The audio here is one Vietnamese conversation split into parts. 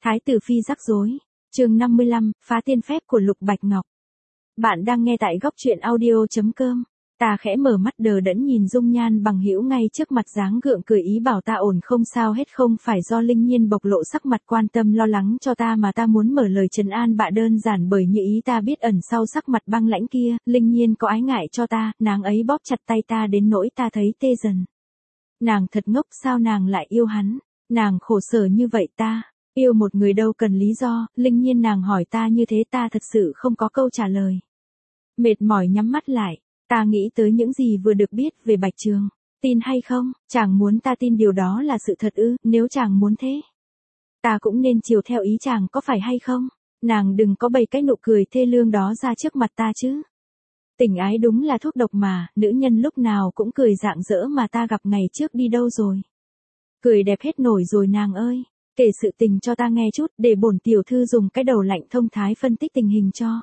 Thái tử phi rắc rối. Chương 55, phá tiên phép của Lục Bạch Ngọc. Bạn đang nghe tại góc truyện audio.com. Ta khẽ mở mắt đờ đẫn nhìn dung nhan bằng hữu ngay trước mặt, dáng gượng cười ý bảo ta ổn không sao hết, không phải do Linh Nhiên bộc lộ sắc mặt quan tâm lo lắng cho ta mà ta muốn mở lời trấn an bạ, đơn giản bởi như ý ta biết ẩn sau sắc mặt băng lãnh kia, Linh Nhiên có ái ngại cho ta, nàng ấy bóp chặt tay ta đến nỗi ta thấy tê dần. Nàng thật ngốc, sao nàng lại yêu hắn, nàng khổ sở như vậy, ta yêu một người đâu cần lý do. Linh Nhiên nàng hỏi ta như thế ta thật sự không có câu trả lời. Mệt mỏi nhắm mắt lại, ta nghĩ tới những gì vừa được biết về Bạch Trường. Tin hay không, chàng muốn ta tin điều đó là sự thật ư? Nếu chàng muốn thế, ta cũng nên chiều theo ý chàng có phải hay không? Nàng đừng có bày cái nụ cười thê lương đó ra trước mặt ta chứ. Tình ái đúng là thuốc độc mà, nữ nhân lúc nào cũng cười rạng rỡ mà ta gặp ngày trước đi đâu rồi? Cười đẹp hết nổi rồi nàng ơi. Kể sự tình cho ta nghe chút để bổn tiểu thư dùng cái đầu lạnh thông thái phân tích tình hình cho.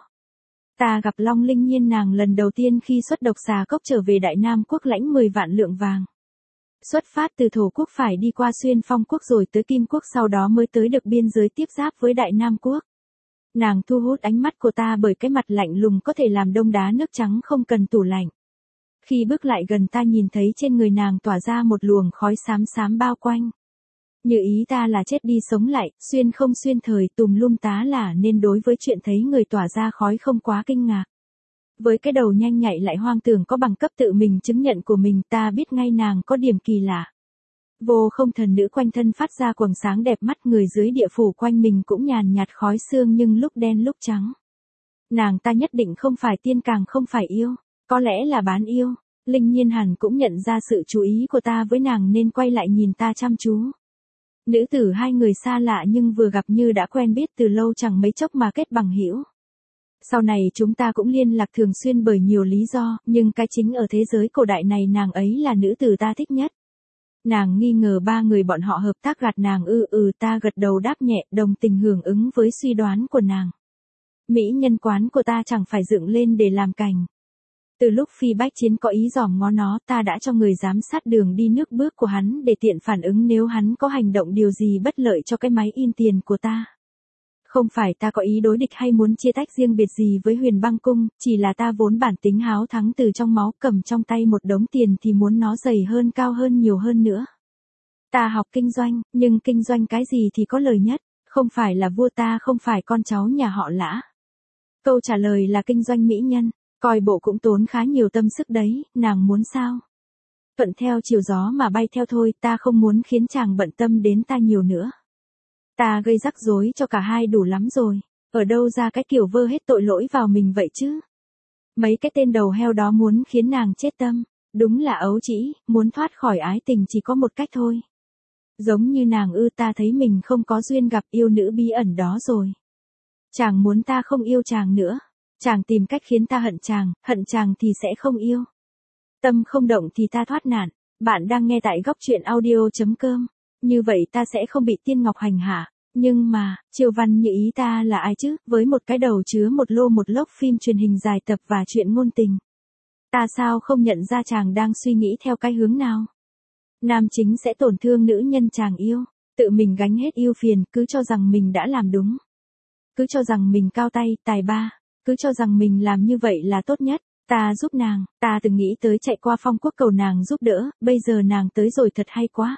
Ta gặp Long Linh Nhiên nàng lần đầu tiên khi xuất độc xà cốc trở về Đại Nam quốc lãnh 10 vạn lượng vàng. Xuất phát từ Thổ quốc phải đi qua Xuyên Phong quốc rồi tới Kim quốc, sau đó mới tới được biên giới tiếp giáp với Đại Nam quốc. Nàng thu hút ánh mắt của ta bởi cái mặt lạnh lùng có thể làm đông đá nước trắng không cần tủ lạnh. Khi bước lại gần ta nhìn thấy trên người nàng tỏa ra một luồng khói xám xám bao quanh. Như ý ta là chết đi sống lại, xuyên không xuyên thời tùm lum tá là, nên đối với chuyện thấy người tỏa ra khói không quá kinh ngạc. Với cái đầu nhanh nhạy lại hoang tưởng có bằng cấp tự mình chứng nhận của mình, ta biết ngay nàng có điểm kỳ lạ. Vô không thần nữ quanh thân phát ra quầng sáng đẹp mắt, người dưới địa phủ quanh mình cũng nhàn nhạt khói sương nhưng lúc đen lúc trắng. Nàng ta nhất định không phải tiên, càng không phải yêu, có lẽ là bán yêu. Linh Nhiên hẳn cũng nhận ra sự chú ý của ta với nàng nên quay lại nhìn ta chăm chú. Nữ tử hai người xa lạ nhưng vừa gặp như đã quen biết từ lâu, chẳng mấy chốc mà kết bằng hữu. Sau này chúng ta cũng liên lạc thường xuyên bởi nhiều lý do, nhưng cái chính ở thế giới cổ đại này nàng ấy là nữ tử ta thích nhất. Nàng nghi ngờ ba người bọn họ hợp tác gạt nàng ta gật đầu đáp nhẹ, đồng tình hưởng ứng với suy đoán của nàng. Mỹ nhân quán của ta chẳng phải dựng lên để làm cảnh. Từ lúc Phi Bách Chiến có ý dòm ngó nó, ta đã cho người giám sát đường đi nước bước của hắn để tiện phản ứng nếu hắn có hành động điều gì bất lợi cho cái máy in tiền của ta. Không phải ta có ý đối địch hay muốn chia tách riêng biệt gì với Huyền Băng Cung, chỉ là ta vốn bản tính háo thắng từ trong máu, cầm trong tay một đống tiền thì muốn nó dày hơn, cao hơn, nhiều hơn nữa. Ta học kinh doanh, nhưng kinh doanh cái gì thì có lời nhất, không phải là vua, ta không phải con cháu nhà họ Lã. Câu trả lời là kinh doanh mỹ nhân. Coi bộ cũng tốn khá nhiều tâm sức đấy, nàng muốn sao? Thuận theo chiều gió mà bay theo thôi, ta không muốn khiến chàng bận tâm đến ta nhiều nữa. Ta gây rắc rối cho cả hai đủ lắm rồi, ở đâu ra cái kiểu vơ hết tội lỗi vào mình vậy chứ? Mấy cái tên đầu heo đó muốn khiến nàng chết tâm, đúng là ấu trĩ, muốn thoát khỏi ái tình chỉ có một cách thôi. Giống như nàng ta thấy mình không có duyên gặp yêu nữ bí ẩn đó rồi. Chàng muốn ta không yêu chàng nữa. Chàng tìm cách khiến ta hận chàng thì sẽ không yêu. Tâm không động thì ta thoát nạn. Bạn đang nghe tại góc truyện audio.com. Như vậy ta sẽ không bị Tiên Ngọc hành hạ. Nhưng mà, Triều Văn như ý ta là ai chứ, với một cái đầu chứa một lô một lốc phim truyền hình dài tập và chuyện ngôn tình. Ta sao không nhận ra chàng đang suy nghĩ theo cái hướng nào? Nam chính sẽ tổn thương nữ nhân chàng yêu, tự mình gánh hết ưu phiền, cứ cho rằng mình đã làm đúng. Cứ cho rằng mình cao tay, tài ba. Cứ cho rằng mình làm như vậy là tốt nhất, ta giúp nàng, ta từng nghĩ tới chạy qua Phong quốc cầu nàng giúp đỡ, bây giờ nàng tới rồi thật hay quá.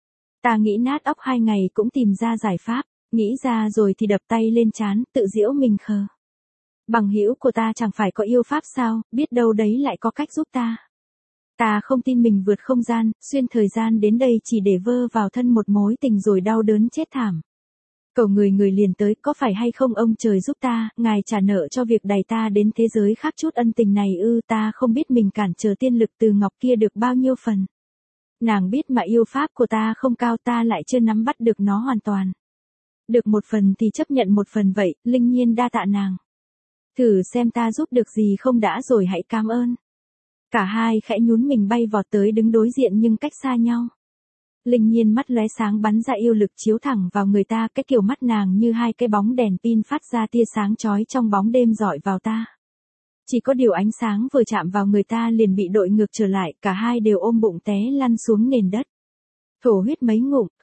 Ta nghĩ nát óc 2 ngày cũng tìm ra giải pháp, nghĩ ra rồi thì đập tay lên trán, tự giễu mình khờ. Bằng hữu của ta chẳng phải có yêu pháp sao, biết đâu đấy lại có cách giúp ta. Ta không tin mình vượt không gian, xuyên thời gian đến đây chỉ để vơ vào thân một mối tình rồi đau đớn chết thảm. Cầu người liền tới, có phải hay không ông trời giúp ta, ngài trả nợ cho việc đẩy ta đến thế giới khác chút ân tình này ta không biết mình cản trở tiên lực từ Ngọc kia được bao nhiêu phần. Nàng biết mà yêu pháp của ta không cao, ta lại chưa nắm bắt được nó hoàn toàn. Được một phần thì chấp nhận một phần vậy, Linh Nhiên đa tạ nàng. Thử xem ta giúp được gì không đã rồi hãy cảm ơn. Cả hai khẽ nhún mình bay vọt tới đứng đối diện nhưng cách xa nhau. Linh Nhiên mắt lóe sáng bắn ra yêu lực chiếu thẳng vào người ta, cái kiểu mắt nàng như hai cái bóng đèn pin phát ra tia sáng chói trong bóng đêm dọi vào ta. Chỉ có điều ánh sáng vừa chạm vào người ta liền bị đội ngược trở lại, cả hai đều ôm bụng té lăn xuống nền đất. Thổ huyết mấy ngụm,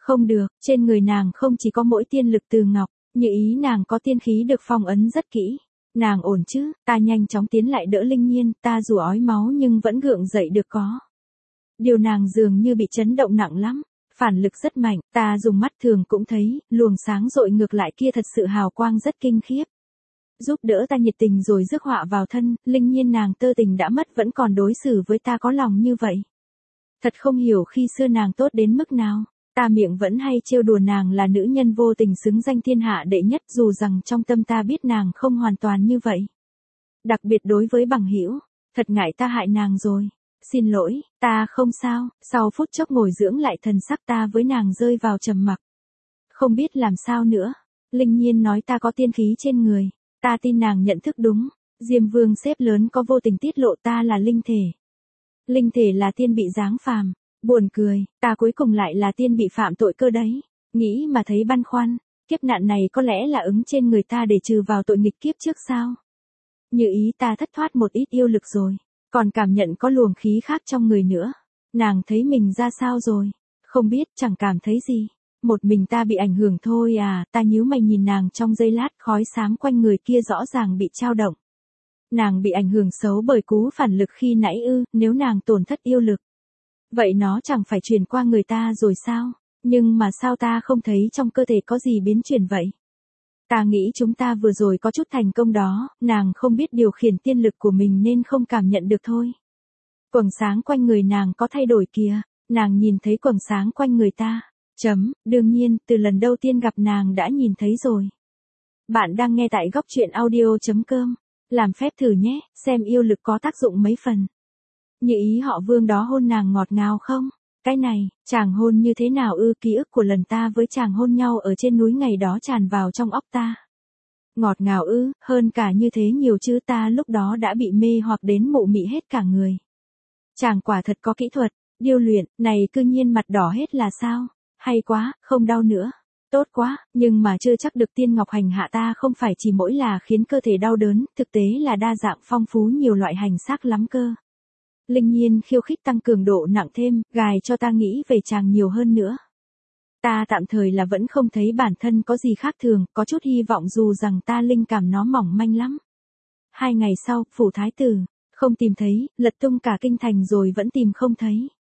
Không được, trên người nàng không chỉ có mỗi tiên lực từ ngọc, như ý nàng có tiên khí được phong ấn rất kỹ. Nàng ổn chứ, ta nhanh chóng tiến lại đỡ Linh Nhiên, ta dù ói máu nhưng vẫn gượng dậy được có. Điều nàng dường như bị chấn động nặng lắm, phản lực rất mạnh, ta dùng mắt thường cũng thấy, luồng sáng rọi ngược lại kia thật sự hào quang rất kinh khiếp. Giúp đỡ ta nhiệt tình rồi rước họa vào thân, Linh Nhiên nàng tơ tình đã mất vẫn còn đối xử với ta có lòng như vậy. Thật không hiểu khi xưa nàng tốt đến mức nào. Ta miệng vẫn hay trêu đùa nàng là nữ nhân vô tình xứng danh thiên hạ đệ nhất, dù rằng trong tâm ta biết nàng không hoàn toàn như vậy. Đặc biệt đối với bằng hữu, thật ngại ta hại nàng rồi. Xin lỗi, ta không sao. Sau phút chốc ngồi dưỡng lại thần sắc, ta với nàng rơi vào trầm mặc. Không biết làm sao nữa. Linh Nhiên nói ta có tiên khí trên người. Ta tin nàng nhận thức đúng. Diêm Vương xếp lớn có vô tình tiết lộ ta là linh thể. Linh thể là tiên bị giáng phàm. Buồn cười, ta cuối cùng lại là tiên bị phạm tội cơ đấy. Nghĩ mà thấy băn khoăn, kiếp nạn này có lẽ là ứng trên người ta để trừ vào tội nghịch kiếp trước sao? Như ý ta thất thoát một ít yêu lực rồi, còn cảm nhận có luồng khí khác trong người nữa. Nàng thấy mình ra sao rồi? Không biết, chẳng cảm thấy gì. Một mình ta bị ảnh hưởng thôi à, ta nhíu mày nhìn nàng trong giây lát, khói xám quanh người kia rõ ràng bị trao động. Nàng bị ảnh hưởng xấu bởi cú phản lực khi nãy ư, nếu nàng tổn thất yêu lực. Vậy nó chẳng phải truyền qua người ta rồi sao? Nhưng mà sao ta không thấy trong cơ thể có gì biến chuyển vậy? Ta nghĩ chúng ta vừa rồi có chút thành công đó, nàng không biết điều khiển tiên lực của mình nên không cảm nhận được thôi. Quầng sáng quanh người nàng có thay đổi kìa, nàng nhìn thấy quầng sáng quanh người ta. Đương nhiên, từ lần đầu tiên gặp nàng đã nhìn thấy rồi. Bạn đang nghe tại góc truyện audio.com. Làm phép thử nhé, xem yêu lực có tác dụng mấy phần. Như ý họ Vương đó hôn nàng ngọt ngào không? Cái này, chàng hôn như thế nào ư? Ký ức của lần ta với chàng hôn nhau ở trên núi ngày đó tràn vào trong óc ta. Ngọt ngào ư, hơn cả như thế nhiều chứ, ta lúc đó đã bị mê hoặc đến mụ mị hết cả người. Chàng quả thật có kỹ thuật, điêu luyện, này cư nhiên mặt đỏ hết là sao? Hay quá, không đau nữa. Tốt quá, nhưng mà chưa chắc được tiên ngọc hành hạ ta không phải chỉ mỗi là khiến cơ thể đau đớn, thực tế là đa dạng phong phú nhiều loại hành xác lắm cơ. Linh Nhiên khiêu khích tăng cường độ nặng thêm, gài cho ta nghĩ về chàng nhiều hơn nữa. Ta tạm thời là vẫn không thấy bản thân có gì khác thường, có chút hy vọng dù rằng ta linh cảm nó mỏng manh lắm. 2 ngày sau, phủ thái tử, không tìm thấy, lật tung cả kinh thành rồi vẫn tìm không thấy.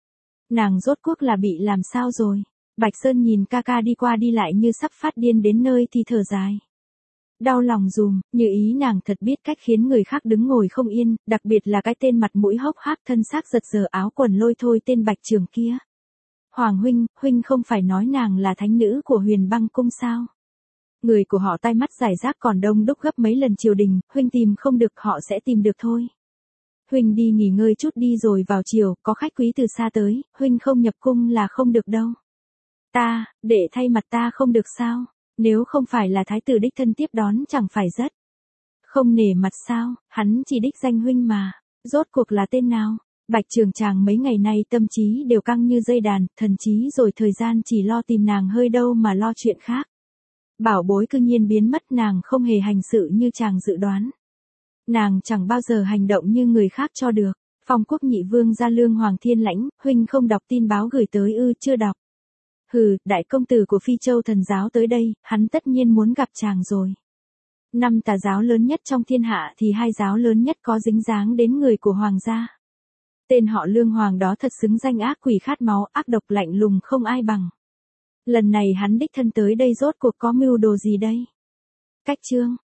Nàng rốt cuộc là bị làm sao rồi? Bạch Sơn nhìn ca ca đi qua đi lại như sắp phát điên đến nơi thì thở dài. Đau lòng dùm, như ý nàng thật biết cách khiến người khác đứng ngồi không yên, đặc biệt là cái tên mặt mũi hốc hác thân xác giật giờ áo quần lôi thôi tên Bạch Trường kia. Hoàng huynh không phải nói nàng là thánh nữ của Huyền Băng cung sao? Người của họ tai mắt giải rác còn đông đúc gấp mấy lần triều đình, huynh tìm không được họ sẽ tìm được thôi. Huynh đi nghỉ ngơi chút đi rồi vào chiều, có khách quý từ xa tới, huynh không nhập cung là không được đâu. Để thay mặt ta không được sao? Nếu không phải là thái tử đích thân tiếp đón chẳng phải rất không nể mặt sao? Hắn chỉ đích danh huynh mà. Rốt cuộc là tên nào? Bạch Trường chàng mấy ngày nay tâm trí đều căng như dây đàn, thần trí rồi thời gian chỉ lo tìm nàng hơi đâu mà lo chuyện khác. Bảo bối cư nhiên biến mất, nàng không hề hành sự như chàng dự đoán. Nàng chẳng bao giờ hành động như người khác cho được. Phong Quốc nhị vương gia Lương Hoàng Thiên Lãnh, huynh không đọc tin báo gửi tới ư? Chưa đọc. Hừ, đại công tử của Phi Châu thần giáo tới đây, hắn tất nhiên muốn gặp chàng rồi. 5 tà giáo lớn nhất trong thiên hạ thì 2 giáo lớn nhất có dính dáng đến người của hoàng gia. Tên họ Lương Hoàng đó thật xứng danh ác quỷ khát máu, ác độc lạnh lùng không ai bằng. Lần này hắn đích thân tới đây rốt cuộc có mưu đồ gì đây? Cách chương